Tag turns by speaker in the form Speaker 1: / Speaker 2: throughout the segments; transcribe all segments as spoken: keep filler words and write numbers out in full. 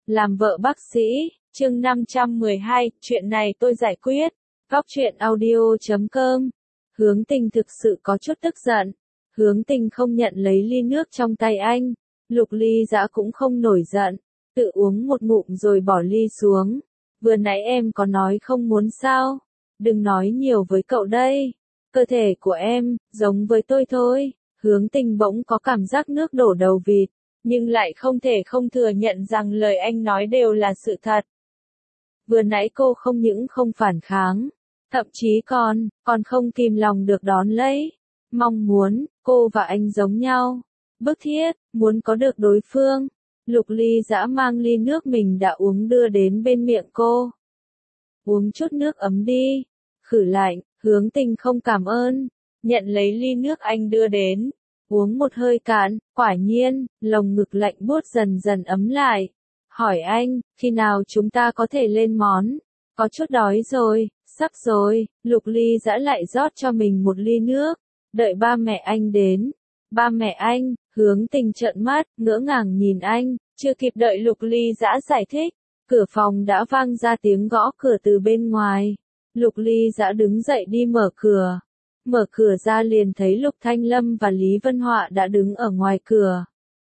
Speaker 1: Làm vợ bác sĩ, chương năm trăm mười hai, chuyện này tôi giải quyết. Góc truyện audio chấm com. Hướng Tình thực sự có chút tức giận. Hướng Tình không nhận lấy ly nước trong tay anh. Lục Ly Dã cũng không nổi giận. Tự uống một ngụm rồi bỏ ly xuống. Vừa nãy em có nói không muốn sao? Đừng nói nhiều với cậu đây. Cơ thể của em, giống với tôi thôi. Hướng Tình bỗng có cảm giác nước đổ đầu vịt, nhưng lại không thể không thừa nhận rằng lời anh nói đều là sự thật. Vừa nãy cô không những không phản kháng, thậm chí còn, còn không kìm lòng được đón lấy. Mong muốn, cô và anh giống nhau. Bức thiết, muốn có được đối phương. Lục Ly Dã mang ly nước mình đã uống đưa đến bên miệng cô. Uống chút nước ấm đi. Khử lạnh. Hướng Tình không cảm ơn. Nhận lấy ly nước anh đưa đến. Uống một hơi cạn, quả nhiên, lồng ngực lạnh buốt dần dần ấm lại. Hỏi anh, khi nào chúng ta có thể lên món? Có chút đói rồi, sắp rồi. Lục Ly Dã lại rót cho mình một ly nước. Đợi ba mẹ anh đến. Ba mẹ anh, Hướng Tình trợn mắt, ngỡ ngàng nhìn anh, chưa kịp đợi Lục Ly Dã giải thích. Cửa phòng đã vang ra tiếng gõ cửa từ bên ngoài. Lục Ly Dã đứng dậy đi mở cửa. Mở cửa ra liền thấy Lục Thanh Lâm và Lý Vân Họa đã đứng ở ngoài cửa.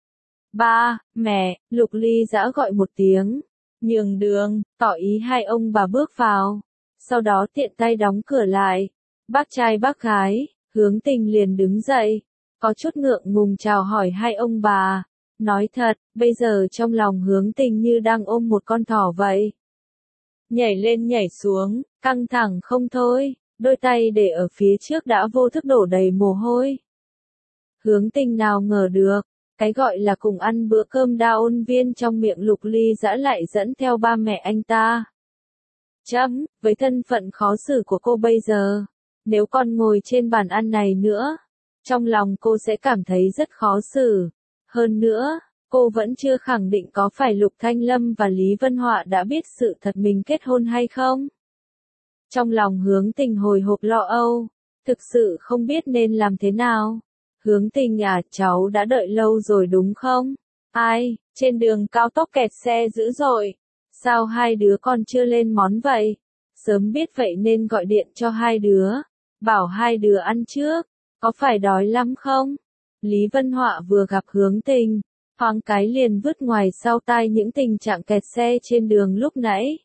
Speaker 1: Ba, mẹ, Lục Ly Dã gọi một tiếng. Nhường đường, tỏ ý hai ông bà bước vào. Sau đó tiện tay đóng cửa lại. Bác trai bác gái, Hướng Tình liền đứng dậy. Có chút ngượng ngùng chào hỏi hai ông bà. Nói thật, bây giờ trong lòng Hướng Tình như đang ôm một con thỏ vậy. Nhảy lên nhảy xuống, căng thẳng không thôi. Đôi tay để ở phía trước đã vô thức đổ đầy mồ hôi. Hướng Tình nào ngờ được, cái gọi là cùng ăn bữa cơm đa ôn viên trong miệng Lục Ly Dã lại dẫn theo ba mẹ anh ta. Chấm, với thân phận khó xử của cô bây giờ, nếu còn ngồi trên bàn ăn này nữa, trong lòng cô sẽ cảm thấy rất khó xử. Hơn nữa, cô vẫn chưa khẳng định có phải Lục Thanh Lâm và Lý Vân Họa đã biết sự thật mình kết hôn hay không. Trong lòng Hướng Tình hồi hộp lo âu, thực sự không biết nên làm thế nào. Hướng Tình à, cháu đã đợi lâu rồi đúng không? Ai, trên đường cao tốc kẹt xe dữ dội. Sao hai đứa con chưa lên món vậy? Sớm biết vậy nên gọi điện cho hai đứa. Bảo hai đứa ăn trước, có phải đói lắm không? Lý Vân Họa vừa gặp Hướng Tình, thoáng cái liền vứt ngoài sau tai những tình trạng kẹt xe trên đường lúc nãy.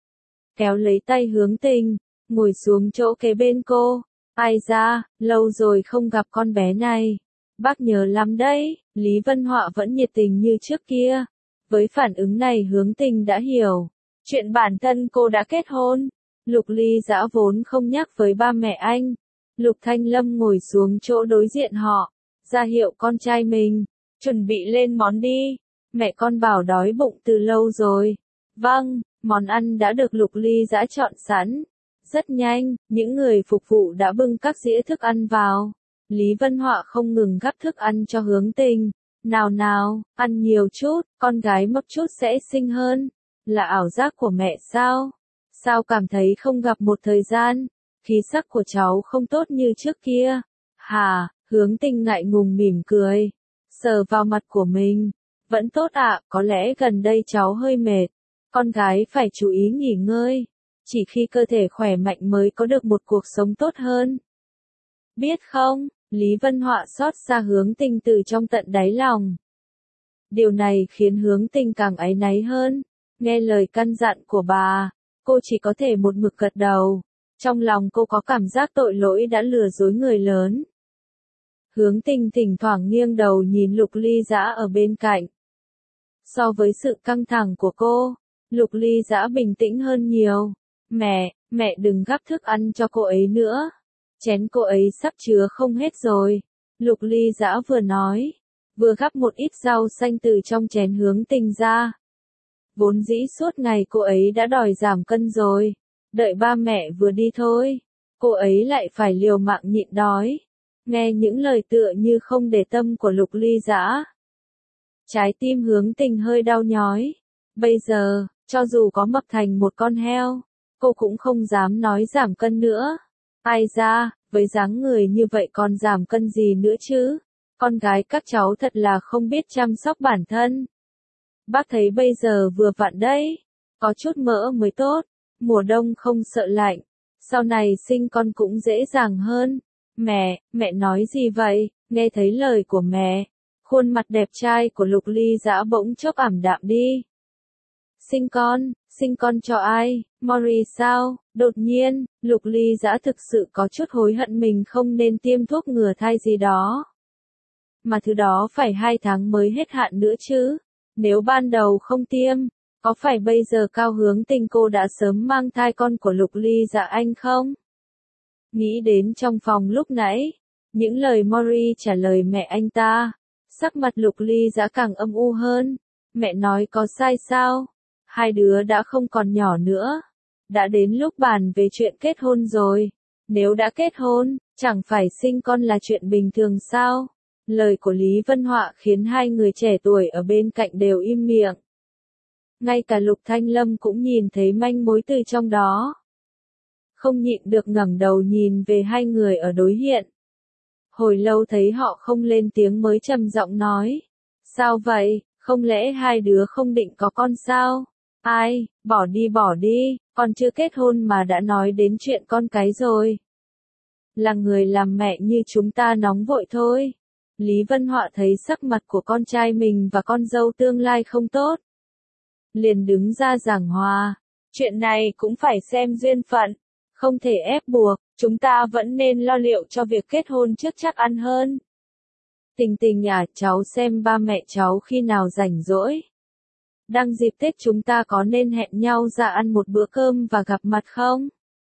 Speaker 1: Kéo lấy tay Hướng Tình, ngồi xuống chỗ kế bên cô. Ai ra, lâu rồi không gặp con bé này. Bác nhớ lắm đấy. Lý Vân Họa vẫn nhiệt tình như trước kia. Với phản ứng này Hướng Tình đã hiểu. Chuyện bản thân cô đã kết hôn. Lục Ly Dã vốn không nhắc với ba mẹ anh. Lục Thanh Lâm ngồi xuống chỗ đối diện họ. Ra hiệu con trai mình. Chuẩn bị lên món đi. Mẹ con bảo đói bụng từ lâu rồi. Vâng. Món ăn đã được Lục Ly Dã chọn sẵn. Rất nhanh, những người phục vụ đã bưng các dĩa thức ăn vào. Lý Vân Họa không ngừng gắp thức ăn cho Hướng Tình. Nào nào, ăn nhiều chút, con gái mập chút sẽ xinh hơn. Là ảo giác của mẹ sao? Sao cảm thấy không gặp một thời gian? Khí sắc của cháu không tốt như trước kia. Hà, Hướng Tình ngại ngùng mỉm cười. Sờ vào mặt của mình. Vẫn tốt ạ, có lẽ gần đây cháu hơi mệt. Con gái phải chú ý nghỉ ngơi. Chỉ khi cơ thể khỏe mạnh mới có được một cuộc sống tốt hơn. Biết không, Lý Vân Họa xót xa Hướng Tình từ trong tận đáy lòng. Điều này khiến Hướng Tình càng áy náy hơn. Nghe lời căn dặn của bà, cô chỉ có thể một mực gật đầu. Trong lòng cô có cảm giác tội lỗi đã lừa dối người lớn. Hướng Tình thỉnh thoảng nghiêng đầu nhìn Lục Ly Dã ở bên cạnh. So với sự căng thẳng của cô, Lục Ly Dã bình tĩnh hơn nhiều. Mẹ, mẹ đừng gắp thức ăn cho cô ấy nữa. Chén cô ấy sắp chứa không hết rồi. Lục Ly Dã vừa nói, vừa gắp một ít rau xanh từ trong chén Hướng Tình ra. Vốn dĩ suốt ngày cô ấy đã đòi giảm cân rồi. Đợi ba mẹ vừa đi thôi, cô ấy lại phải liều mạng nhịn đói. Nghe những lời tựa như không để tâm của Lục Ly Dã, trái tim Hướng Tình hơi đau nhói. Bây giờ, cho dù có mập thành một con heo, cô cũng không dám nói giảm cân nữa. Ai ra, với dáng người như vậy còn giảm cân gì nữa chứ? Con gái các cháu thật là không biết chăm sóc bản thân. Bác thấy bây giờ vừa vặn đấy, có chút mỡ mới tốt, mùa đông không sợ lạnh, sau này sinh con cũng dễ dàng hơn. Mẹ, mẹ nói gì vậy? Nghe thấy lời của mẹ, khuôn mặt đẹp trai của Lục Ly Dã bỗng chốc ảm đạm đi. Sinh con, sinh con cho ai? Mori sao? Đột nhiên, Lục Ly Dã thực sự có chút hối hận mình không nên tiêm thuốc ngừa thai gì đó. Mà thứ đó phải hai tháng mới hết hạn nữa chứ. Nếu ban đầu không tiêm, có phải bây giờ Cao Hướng Tình cô đã sớm mang thai con của Lục Ly Dã anh không? Nghĩ đến trong phòng lúc nãy, những lời Mori trả lời mẹ anh ta, sắc mặt Lục Ly Dã càng âm u hơn. Mẹ nói có sai sao? Hai đứa đã không còn nhỏ nữa. Đã đến lúc bàn về chuyện kết hôn rồi. Nếu đã kết hôn, chẳng phải sinh con là chuyện bình thường sao? Lời của Lý Vân Họa khiến hai người trẻ tuổi ở bên cạnh đều im miệng. Ngay cả Lục Thanh Lâm cũng nhìn thấy manh mối từ trong đó. Không nhịn được ngẩng đầu nhìn về hai người ở đối diện. Hồi lâu thấy họ không lên tiếng mới trầm giọng nói. Sao vậy, không lẽ hai đứa không định có con sao? Ai, bỏ đi bỏ đi, còn chưa kết hôn mà đã nói đến chuyện con cái rồi. Là người làm mẹ như chúng ta nóng vội thôi. Lý Vân Họa thấy sắc mặt của con trai mình và con dâu tương lai không tốt. Liền đứng ra giảng hòa. Chuyện này cũng phải xem duyên phận. Không thể ép buộc, chúng ta vẫn nên lo liệu cho việc kết hôn trước chắc ăn hơn. Tình Tình à, cháu xem ba mẹ cháu khi nào rảnh rỗi. Đang dịp Tết chúng ta có nên hẹn nhau ra ăn một bữa cơm và gặp mặt không?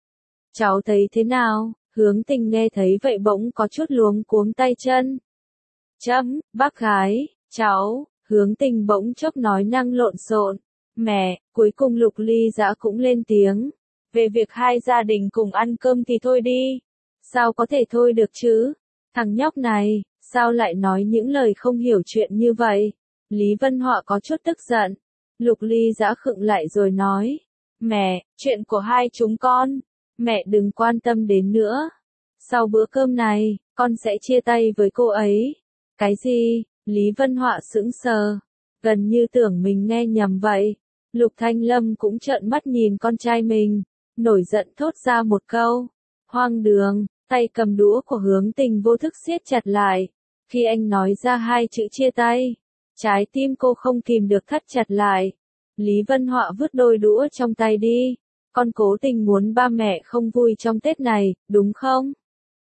Speaker 1: Cháu thấy thế nào? Hướng Tình nghe thấy vậy bỗng có chút luống cuống tay chân. Chấm, bác gái, cháu, Hướng Tình bỗng chốc nói năng lộn xộn. Mẹ, cuối cùng Lục Ly Dã cũng lên tiếng. Về việc hai gia đình cùng ăn cơm thì thôi đi. Sao có thể thôi được chứ? Thằng nhóc này, sao lại nói những lời không hiểu chuyện như vậy? Lý Vân Họa có chút tức giận. Lục Ly Dã khựng lại rồi nói. Mẹ, chuyện của hai chúng con, mẹ đừng quan tâm đến nữa. Sau bữa cơm này, con sẽ chia tay với cô ấy. Cái gì? Lý Vân Họa sững sờ. Gần như tưởng mình nghe nhầm vậy. Lục Thanh Lâm cũng trợn mắt nhìn con trai mình. Nổi giận thốt ra một câu. Hoang đường, tay cầm đũa của Hướng Tình vô thức siết chặt lại. Khi anh nói ra hai chữ chia tay, trái tim cô không kìm được thắt chặt lại. Lý Vân Họa vứt đôi đũa trong tay đi. Con cố tình muốn ba mẹ không vui trong Tết này, đúng không?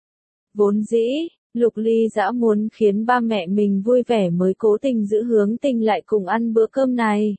Speaker 1: Vốn dĩ, Lục Ly Dã muốn khiến ba mẹ mình vui vẻ mới cố tình giữ Hướng Tình lại cùng ăn bữa cơm này.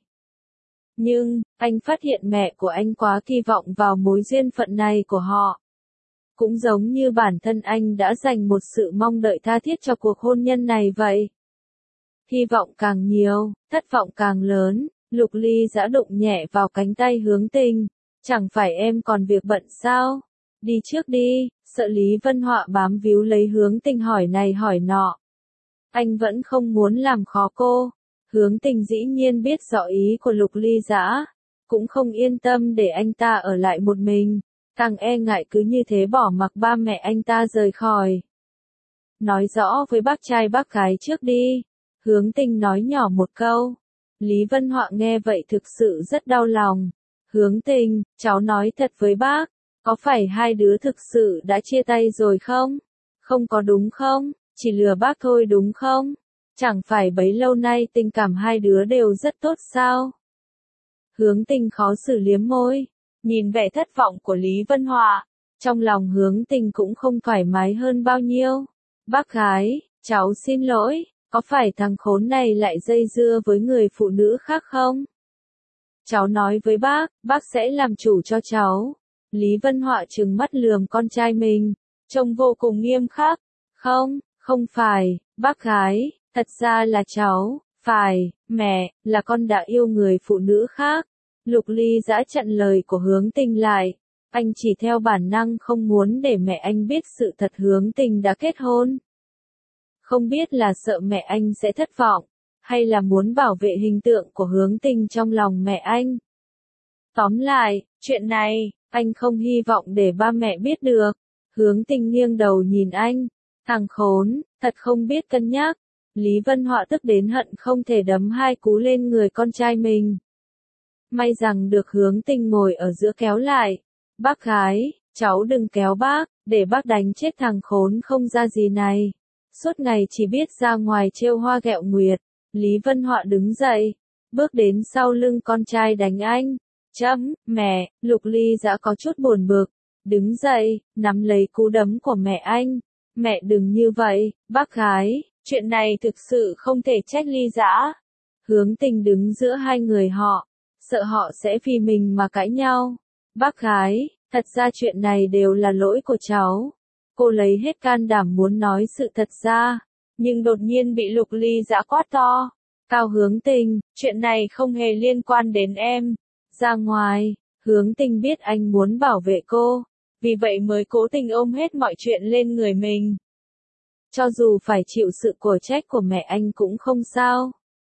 Speaker 1: Nhưng, anh phát hiện mẹ của anh quá kỳ vọng vào mối duyên phận này của họ. Cũng giống như bản thân anh đã dành một sự mong đợi tha thiết cho cuộc hôn nhân này vậy. Hy vọng càng nhiều, thất vọng càng lớn. Lục Ly Dã đụng nhẹ vào cánh tay Hướng Tình. Chẳng phải em còn việc bận sao? Đi trước đi, sợ Lý Vân Họa bám víu lấy Hướng Tình hỏi này hỏi nọ. Anh vẫn không muốn làm khó cô. Hướng Tình dĩ nhiên biết rõ ý của Lục Ly Dã, cũng không yên tâm để anh ta ở lại một mình, càng e ngại cứ như thế bỏ mặc ba mẹ anh ta rời khỏi. Nói rõ với bác trai bác gái trước đi, Hướng Tình nói nhỏ một câu. Lý Vân Họa nghe vậy thực sự rất đau lòng. Hướng Tình, cháu nói thật với bác, có phải hai đứa thực sự đã chia tay rồi không? Không có đúng không? Chỉ lừa bác thôi đúng không? Chẳng phải bấy lâu nay tình cảm hai đứa đều rất tốt sao? Hướng Tình khó xử liếm môi, nhìn vẻ thất vọng của Lý Vân Họa, trong lòng Hướng Tình cũng không thoải mái hơn bao nhiêu. Bác gái, cháu xin lỗi, có phải thằng khốn này lại dây dưa với người phụ nữ khác không? Cháu nói với bác, bác sẽ làm chủ cho cháu. Lý Vân Họa trừng mắt lườm con trai mình, trông vô cùng nghiêm khắc. Không, không phải, bác gái, thật ra là cháu, phải, mẹ, là con đã yêu người phụ nữ khác. Lục Ly Dã chặn lời của Hướng Tình lại. Anh chỉ theo bản năng không muốn để mẹ anh biết sự thật Hướng Tình đã kết hôn. Không biết là sợ mẹ anh sẽ thất vọng, hay là muốn bảo vệ hình tượng của Hướng Tình trong lòng mẹ anh. Tóm lại, chuyện này, anh không hy vọng để ba mẹ biết được. Hướng Tình nghiêng đầu nhìn anh. Thằng khốn, thật không biết cân nhắc. Lý Vân Họa tức đến hận không thể đấm hai cú lên người con trai mình. May rằng được Hướng Tình ngồi ở giữa kéo lại. Bác gái, cháu đừng kéo bác, để bác đánh chết thằng khốn không ra gì này. Suốt ngày chỉ biết ra ngoài trêu hoa ghẹo nguyệt. Lý Vân Họa đứng dậy, bước đến sau lưng con trai đánh anh. Chấm, mẹ, Lục Ly Dã có chút buồn bực. Đứng dậy, nắm lấy cú đấm của mẹ anh. Mẹ đừng như vậy, bác gái, chuyện này thực sự không thể trách Ly Dã. Hướng Tình đứng giữa hai người họ, sợ họ sẽ vì mình mà cãi nhau. Bác gái, thật ra chuyện này đều là lỗi của cháu. Cô lấy hết can đảm muốn nói sự thật ra, nhưng đột nhiên bị Lục Ly Dã quát to. Cao Hướng Tình, chuyện này không hề liên quan đến em. Ra ngoài, Hướng Tình biết anh muốn bảo vệ cô, vì vậy mới cố tình ôm hết mọi chuyện lên người mình. Cho dù phải chịu sự cổ trách của mẹ anh cũng không sao.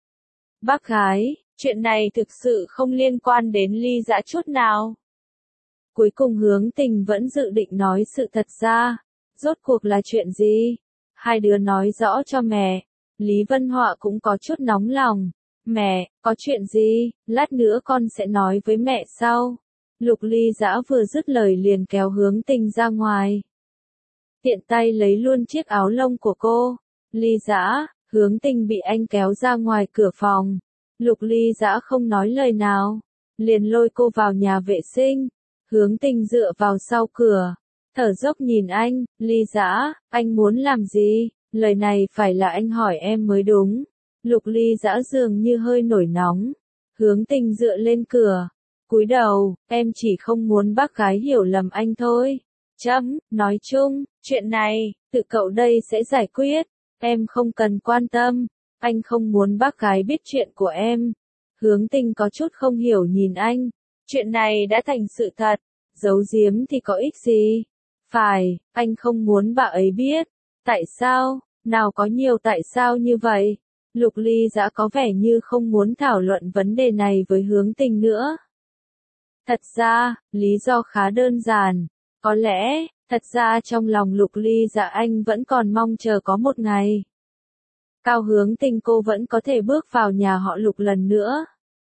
Speaker 1: Bác gái, chuyện này thực sự không liên quan đến Ly Dã chút nào. Cuối cùng Hướng Tình vẫn dự định nói sự thật ra. Rốt cuộc là chuyện gì? Hai đứa nói rõ cho mẹ. Lý Vân Họa cũng có chút nóng lòng. Mẹ, có chuyện gì? Lát nữa con sẽ nói với mẹ sau. Lục Ly Dã vừa dứt lời liền kéo Hướng Tình ra ngoài. Tiện tay lấy luôn chiếc áo lông của cô. Ly Dã, Hướng Tình bị anh kéo ra ngoài cửa phòng. Lục Ly Dã không nói lời nào, liền lôi cô vào nhà vệ sinh. Hướng Tình dựa vào sau cửa, thở dốc nhìn anh. Ly Dã, anh muốn làm gì? Lời này phải là anh hỏi em mới đúng. Lục Ly Dã dường như hơi nổi nóng. Hướng Tình dựa lên cửa, cúi đầu, em chỉ không muốn bác gái hiểu lầm anh thôi. Chấm, nói chung, chuyện này, tự cậu đây sẽ giải quyết. Em không cần quan tâm. Anh không muốn bác gái biết chuyện của em. Hướng Tình có chút không hiểu nhìn anh. Chuyện này đã thành sự thật. Giấu giếm thì có ích gì? Phải, anh không muốn bà ấy biết. Tại sao? Nào có nhiều tại sao như vậy? Lục Ly Dã có vẻ như không muốn thảo luận vấn đề này với Hướng Tình nữa. Thật ra, lý do khá đơn giản. Có lẽ, thật ra trong lòng Lục Ly Dã anh vẫn còn mong chờ có một ngày. Cao Hướng Tình cô vẫn có thể bước vào nhà họ Lục lần nữa.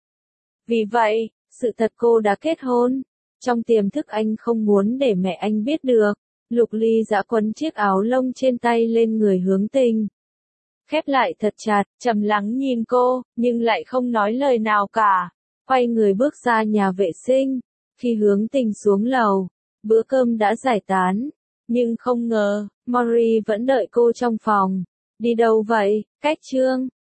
Speaker 1: Vì vậy, sự thật cô đã kết hôn. Trong tiềm thức anh không muốn để mẹ anh biết được. Lục Ly Dã quấn chiếc áo lông trên tay lên người Hướng Tình. Khép lại thật chặt, trầm lắng nhìn cô, nhưng lại không nói lời nào cả. Quay người bước ra nhà vệ sinh. Khi Hướng Tình xuống lầu, bữa cơm đã giải tán. Nhưng không ngờ, Mori vẫn đợi cô trong phòng. Đi đâu vậy? Cách Trương,